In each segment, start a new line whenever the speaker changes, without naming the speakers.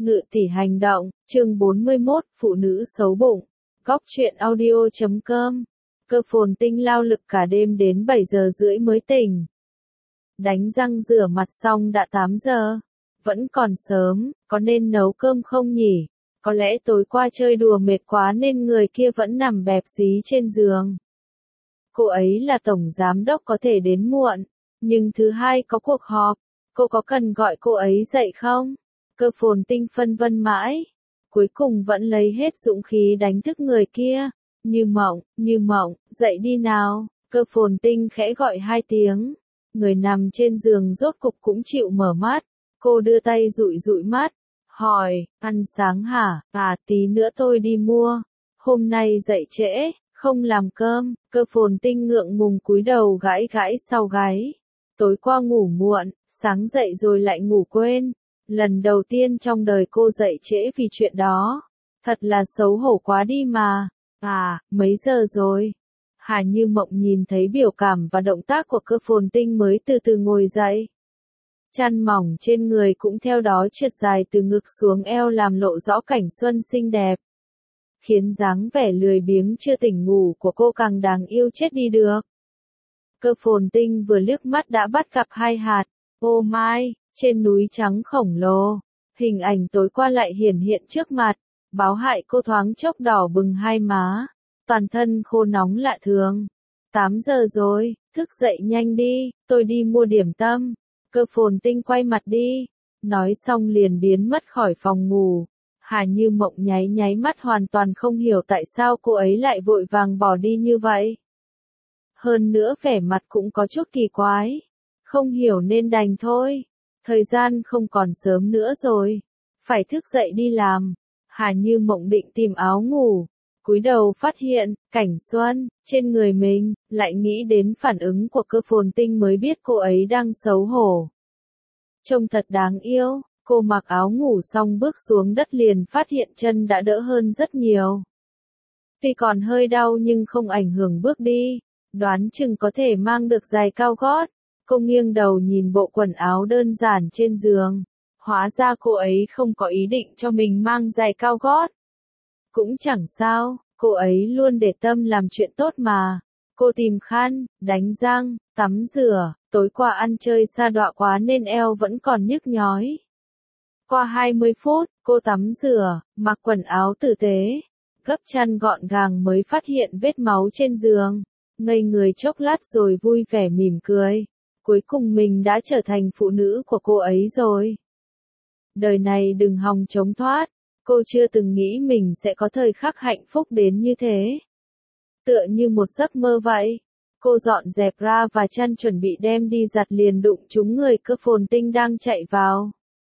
Ngự tỷ hành động, chương 41, phụ nữ xấu bụng. Góc truyện audio.com. Cơ phồn tinh lao lực cả đêm đến 7 giờ rưỡi mới tỉnh. Đánh răng rửa mặt xong đã 8 giờ. Vẫn còn sớm, có nên nấu cơm không nhỉ? Có lẽ tối qua chơi đùa mệt quá nên người kia vẫn nằm bẹp dí trên giường. Cô ấy là tổng giám đốc có thể đến muộn, nhưng thứ hai có cuộc họp. Cô có cần gọi cô ấy dậy không? Cơ phồn tinh phân vân mãi. Cuối cùng vẫn lấy hết dũng khí đánh thức người kia. Như mộng, dậy đi nào. Cơ phồn tinh khẽ gọi 2 tiếng. Người nằm trên giường rốt cục cũng chịu mở mắt. Cô đưa tay dụi dụi mắt. Hỏi, ăn sáng hả? Tí nữa tôi đi mua. Hôm nay dậy trễ, không làm cơm. Cơ phồn tinh ngượng ngùng cúi đầu gãi gãi sau gáy. Tối qua ngủ muộn, sáng dậy rồi lại ngủ quên. Lần đầu tiên trong đời cô dậy trễ vì chuyện đó. Thật là xấu hổ quá đi mà. Mấy giờ rồi? Hà Như Mộng nhìn thấy biểu cảm và động tác của Cơ phồn tinh mới từ từ ngồi dậy. Chăn mỏng trên người cũng theo đó trượt dài từ ngực xuống eo làm lộ rõ cảnh xuân xinh đẹp. Khiến dáng vẻ lười biếng chưa tỉnh ngủ của cô càng đáng yêu chết đi được. Cơ phồn tinh vừa liếc mắt đã bắt gặp 2 hạt. Ô mai, trên núi trắng khổng lồ. Hình ảnh tối qua lại hiển hiện trước mặt. Báo hại cô thoáng chốc đỏ bừng 2 má. Toàn thân khô nóng lạ thường. 8 giờ rồi, thức dậy nhanh đi, tôi đi mua điểm tâm. Cơ phồn tinh quay mặt đi. Nói xong liền biến mất khỏi phòng ngủ. Hà Như Mộng nháy mắt hoàn toàn không hiểu tại sao cô ấy lại vội vàng bỏ đi như vậy. Hơn nữa vẻ mặt cũng có chút kỳ quái. Không hiểu nên đành thôi. Thời gian không còn sớm nữa rồi. Phải thức dậy đi làm. Hà Như Mộng định tìm áo ngủ. Cúi đầu phát hiện, cảnh xuân, trên người mình, lại nghĩ đến phản ứng của Cơ phồn tinh mới biết cô ấy đang xấu hổ. Trông thật đáng yêu, cô mặc áo ngủ xong bước xuống đất liền phát hiện chân đã đỡ hơn rất nhiều. Tuy còn hơi đau nhưng không ảnh hưởng bước đi, đoán chừng có thể mang được giày cao gót. Cô nghiêng đầu nhìn bộ quần áo đơn giản trên giường. Hóa ra cô ấy không có ý định cho mình mang giày cao gót. Cũng chẳng sao, cô ấy luôn để tâm làm chuyện tốt mà. Cô tìm khăn, đánh răng, tắm rửa, tối qua ăn chơi sa đọa quá nên eo vẫn còn nhức nhói. Qua 20 phút, cô tắm rửa, mặc quần áo tử tế, gấp chăn gọn gàng mới phát hiện vết máu trên giường. Ngây người chốc lát rồi vui vẻ mỉm cười. Cuối cùng mình đã trở thành phụ nữ của cô ấy rồi. Đời này đừng hòng trốn thoát. Cô chưa từng nghĩ mình sẽ có thời khắc hạnh phúc đến như thế. Tựa như một giấc mơ vậy. Cô dọn dẹp ra và chăn chuẩn bị đem đi giặt liền đụng trúng người Cơ phồn tinh đang chạy vào.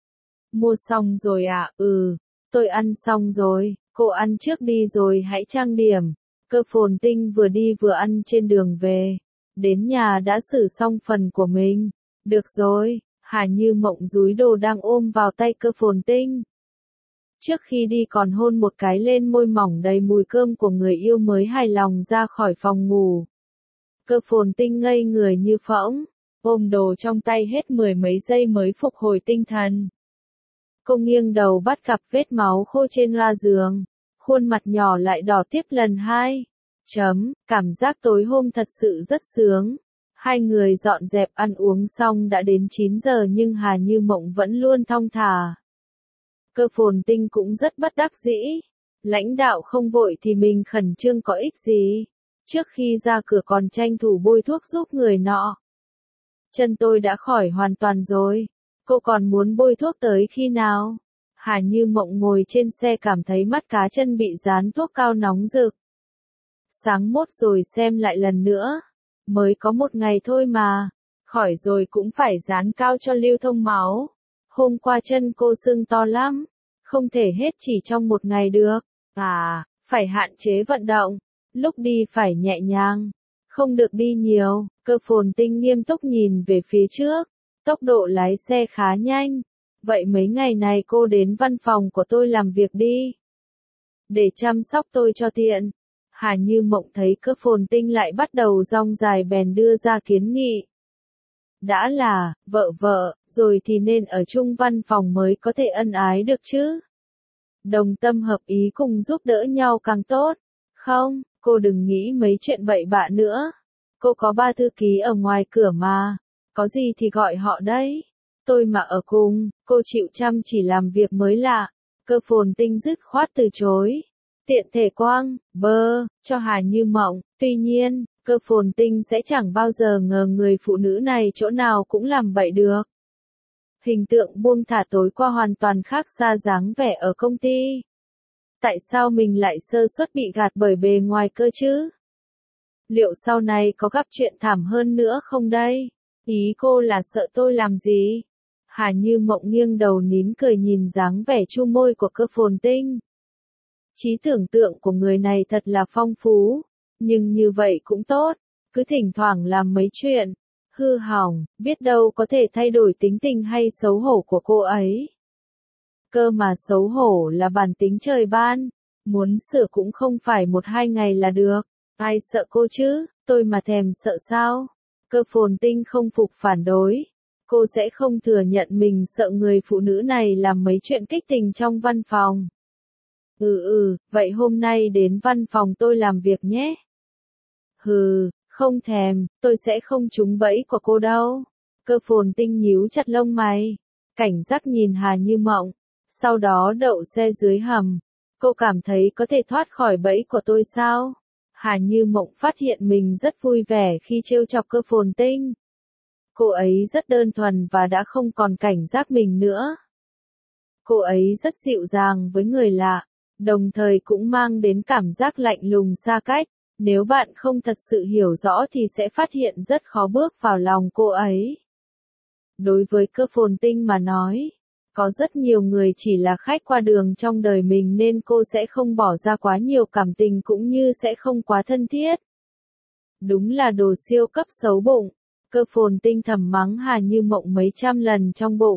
Mua xong rồi à? Tôi ăn xong rồi, cô ăn trước đi rồi hãy trang điểm. Cơ phồn tinh vừa đi vừa ăn trên đường về. Đến nhà đã xử xong phần của mình. Được rồi, Hà Như Mộng dúi đồ đang ôm vào tay Cơ phồn tinh. Trước khi đi còn hôn một cái lên môi mỏng đầy mùi cơm của người yêu mới hài lòng ra khỏi phòng ngủ. Cơ phồn tinh ngây người như phỗng, ôm đồ trong tay hết 10 mấy giây mới phục hồi tinh thần. Cô nghiêng đầu bắt gặp vết máu khô trên la giường, khuôn mặt nhỏ lại đỏ tiếp lần 2. Cảm giác tối hôm thật sự rất sướng. Hai người dọn dẹp ăn uống xong đã đến 9 giờ nhưng Hà Như Mộng vẫn luôn thong thả. Cơ phồn tinh cũng rất bất đắc dĩ. Lãnh đạo không vội thì mình khẩn trương có ích gì. Trước khi ra cửa còn tranh thủ bôi thuốc giúp người nọ. Chân tôi đã khỏi hoàn toàn rồi. Cô còn muốn bôi thuốc tới khi nào? Hà Như Mộng ngồi trên xe cảm thấy mắt cá chân bị dán thuốc cao nóng rực. Sáng mốt rồi xem lại lần nữa. Mới có 1 ngày thôi mà. Khỏi rồi cũng phải dán cao cho lưu thông máu. Hôm qua chân cô sưng to lắm. Không thể hết chỉ trong 1 ngày được. Phải hạn chế vận động. Lúc đi phải nhẹ nhàng. Không được đi nhiều. Cơ phồn tinh nghiêm túc nhìn về phía trước. Tốc độ lái xe khá nhanh. Vậy mấy ngày này cô đến văn phòng của tôi làm việc đi. Để chăm sóc tôi cho tiện. Hà Như Mộng thấy Cơ phồn tinh lại bắt đầu rong dài bèn đưa ra kiến nghị. Đã là vợ vợ, rồi thì nên ở chung văn phòng mới có thể ân ái được chứ. Đồng tâm hợp ý cùng giúp đỡ nhau càng tốt. Không, cô đừng nghĩ mấy chuyện bậy bạ nữa. Cô có 3 thư ký ở ngoài cửa mà. Có gì thì gọi họ đấy. Tôi mà ở cùng, cô chịu chăm chỉ làm việc mới lạ. Cơ Phồn Tinh dứt khoát từ chối. Tiện thể quang, cho Hà Như Mộng. Tuy nhiên, Cơ Phồn Tinh sẽ chẳng bao giờ ngờ người phụ nữ này chỗ nào cũng làm bậy được. Hình tượng buông thả tối qua hoàn toàn khác xa dáng vẻ ở công ty. Tại sao mình lại sơ suất bị gạt bởi bề ngoài cơ chứ? Liệu sau này có gặp chuyện thảm hơn nữa không đây? Ý cô là sợ tôi làm gì? Hà Như Mộng nghiêng đầu nín cười nhìn dáng vẻ chu môi của Cơ Phồn Tinh. Trí tưởng tượng của người này thật là phong phú, nhưng như vậy cũng tốt, cứ thỉnh thoảng làm mấy chuyện hư hỏng, biết đâu có thể thay đổi tính tình hay xấu hổ của cô ấy. Cơ mà xấu hổ là bản tính trời ban, muốn sửa cũng không phải 1-2 ngày là được. Ai sợ cô chứ, tôi mà thèm sợ sao? Cơ Phồn Tinh không phục phản đối. Cô sẽ không thừa nhận mình sợ người phụ nữ này làm mấy chuyện kích tình trong văn phòng. Vậy hôm nay đến văn phòng tôi làm việc nhé. Không thèm, tôi sẽ không trúng bẫy của cô đâu. Cơ Phồn Tinh nhíu chặt lông mày, cảnh giác nhìn Hà Như Mộng, sau đó đậu xe dưới hầm. Cô cảm thấy có thể thoát khỏi bẫy của tôi sao? Hà Như Mộng phát hiện mình rất vui vẻ khi trêu chọc Cơ Phồn Tinh. Cô ấy rất đơn thuần và đã không còn cảnh giác mình nữa. Cô ấy rất dịu dàng với người lạ, đồng thời cũng mang đến cảm giác lạnh lùng xa cách. Nếu bạn không thật sự hiểu rõ thì sẽ phát hiện rất khó bước vào lòng cô ấy. Đối với Cơ Phồn Tinh mà nói, có rất nhiều người chỉ là khách qua đường trong đời mình nên cô sẽ không bỏ ra quá nhiều cảm tình cũng như sẽ không quá thân thiết. Đúng là đồ siêu cấp xấu bụng. Cơ Phồn Tinh thầm mắng Hà Như Mộng mấy trăm lần trong bụng.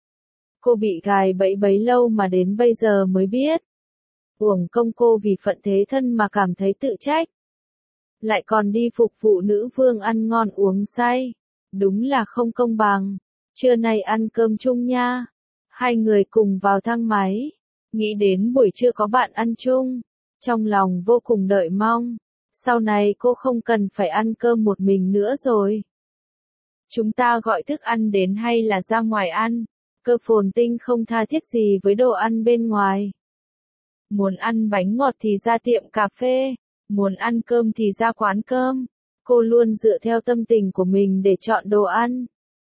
Cô bị gài bẫy bấy lâu mà đến bây giờ mới biết. Uổng công cô vì phận thế thân mà cảm thấy tự trách. Lại còn đi phục vụ nữ vương ăn ngon uống say. Đúng là không công bằng. Trưa nay ăn cơm chung nha. Hai người cùng vào thang máy. Nghĩ đến buổi trưa có bạn ăn chung. Trong lòng vô cùng đợi mong. Sau này cô không cần phải ăn cơm một mình nữa rồi. Chúng ta gọi thức ăn đến hay là ra ngoài ăn? Cơ Phồn Tinh không tha thiết gì với đồ ăn bên ngoài. Muốn ăn bánh ngọt thì ra tiệm cà phê, muốn ăn cơm thì ra quán cơm. Cô luôn dựa theo tâm tình của mình để chọn đồ ăn.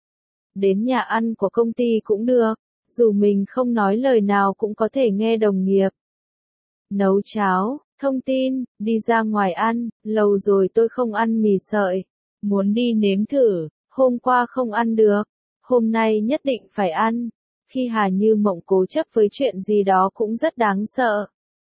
Đến nhà ăn của công ty cũng được, dù mình không nói lời nào cũng có thể nghe đồng nghiệp. Nấu cháo, thông tin, đi ra ngoài ăn, lâu rồi tôi không ăn mì sợi. Muốn đi nếm thử, hôm qua không ăn được, hôm nay nhất định phải ăn. Khi Hà Như Mộng cố chấp với chuyện gì đó cũng rất đáng sợ.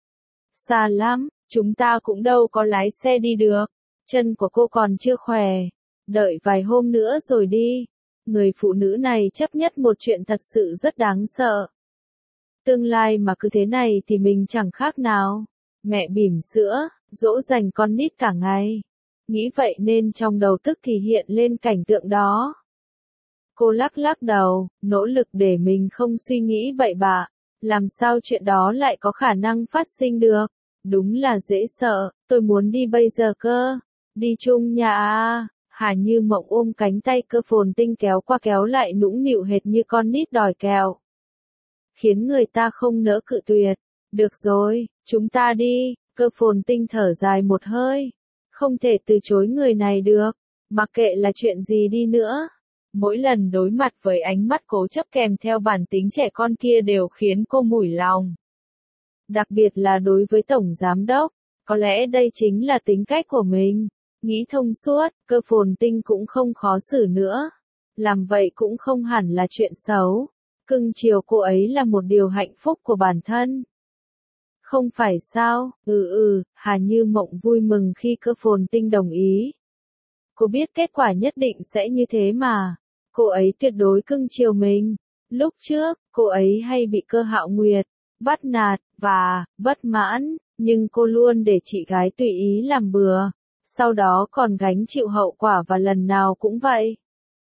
Xa lắm, chúng ta cũng đâu có lái xe đi được, chân của cô còn chưa khỏe, đợi vài hôm nữa rồi đi. Người phụ nữ này chấp nhất một chuyện thật sự rất đáng sợ. Tương lai mà cứ thế này thì mình chẳng khác nào mẹ bỉm sữa, dỗ dành con nít cả ngày. Nghĩ vậy nên trong đầu tức thì hiện lên cảnh tượng đó. Cô lắc lắc đầu, nỗ lực để mình không suy nghĩ bậy bạ. Làm sao chuyện đó lại có khả năng phát sinh được? Đúng là dễ sợ, tôi muốn đi bây giờ cơ. Đi chung nhà à? Hà Như Mộng ôm cánh tay Cơ Phồn Tinh kéo qua kéo lại nũng nịu hệt như con nít đòi kẹo. Khiến người ta không nỡ cự tuyệt. Được rồi, chúng ta đi. Cơ Phồn Tinh thở dài một hơi. Không thể từ chối người này được. Mặc kệ là chuyện gì đi nữa. Mỗi lần đối mặt với ánh mắt cố chấp kèm theo bản tính trẻ con kia đều khiến cô mủi lòng. Đặc biệt là đối với Tổng Giám Đốc, có lẽ đây chính là tính cách của mình. Nghĩ thông suốt, Cơ Phồn Tinh cũng không khó xử nữa. Làm vậy cũng không hẳn là chuyện xấu. Cưng chiều cô ấy là một điều hạnh phúc của bản thân. Không phải sao? Hà Như Mộng vui mừng khi Cơ Phồn Tinh đồng ý. Cô biết kết quả nhất định sẽ như thế mà. Cô ấy tuyệt đối cưng chiều mình. Lúc trước, cô ấy hay bị Cơ Hạo Nguyệt bắt nạt và bất mãn, nhưng cô luôn để chị gái tùy ý làm bừa, sau đó còn gánh chịu hậu quả và lần nào cũng vậy.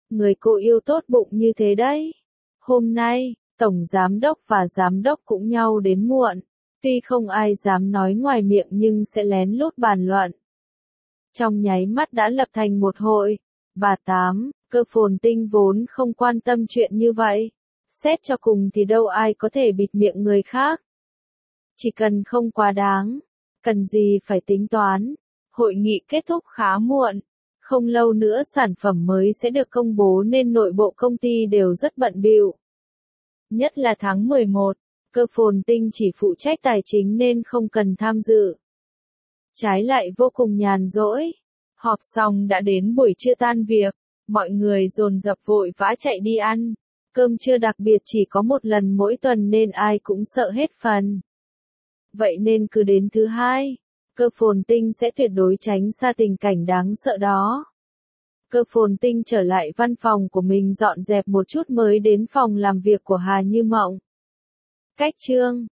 Người cô yêu tốt bụng như thế đấy. Hôm nay, tổng giám đốc và giám đốc cũng nhau đến muộn. Tuy không ai dám nói ngoài miệng nhưng sẽ lén lút bàn luận. Trong nháy mắt đã lập thành một hội. Bà Tám, Cơ Phồn Tinh vốn không quan tâm chuyện như vậy. Xét cho cùng thì đâu ai có thể bịt miệng người khác. Chỉ cần không quá đáng. Cần gì phải tính toán. Hội nghị kết thúc khá muộn. Không lâu nữa sản phẩm mới sẽ được công bố nên nội bộ công ty đều rất bận bịu. Nhất là tháng 11, Cơ Phồn Tinh chỉ phụ trách tài chính nên không cần tham dự. Trái lại vô cùng nhàn rỗi. Họp xong đã đến buổi trưa tan việc, mọi người dồn dập vội vã chạy đi ăn. Cơm trưa đặc biệt chỉ có một lần mỗi tuần nên ai cũng sợ hết phần. Vậy nên cứ đến thứ hai, Cơ Phồn Tinh sẽ tuyệt đối tránh xa tình cảnh đáng sợ đó. Cơ Phồn Tinh trở lại văn phòng của mình dọn dẹp một chút mới đến phòng làm việc của Hà Như Mộng. Cách chương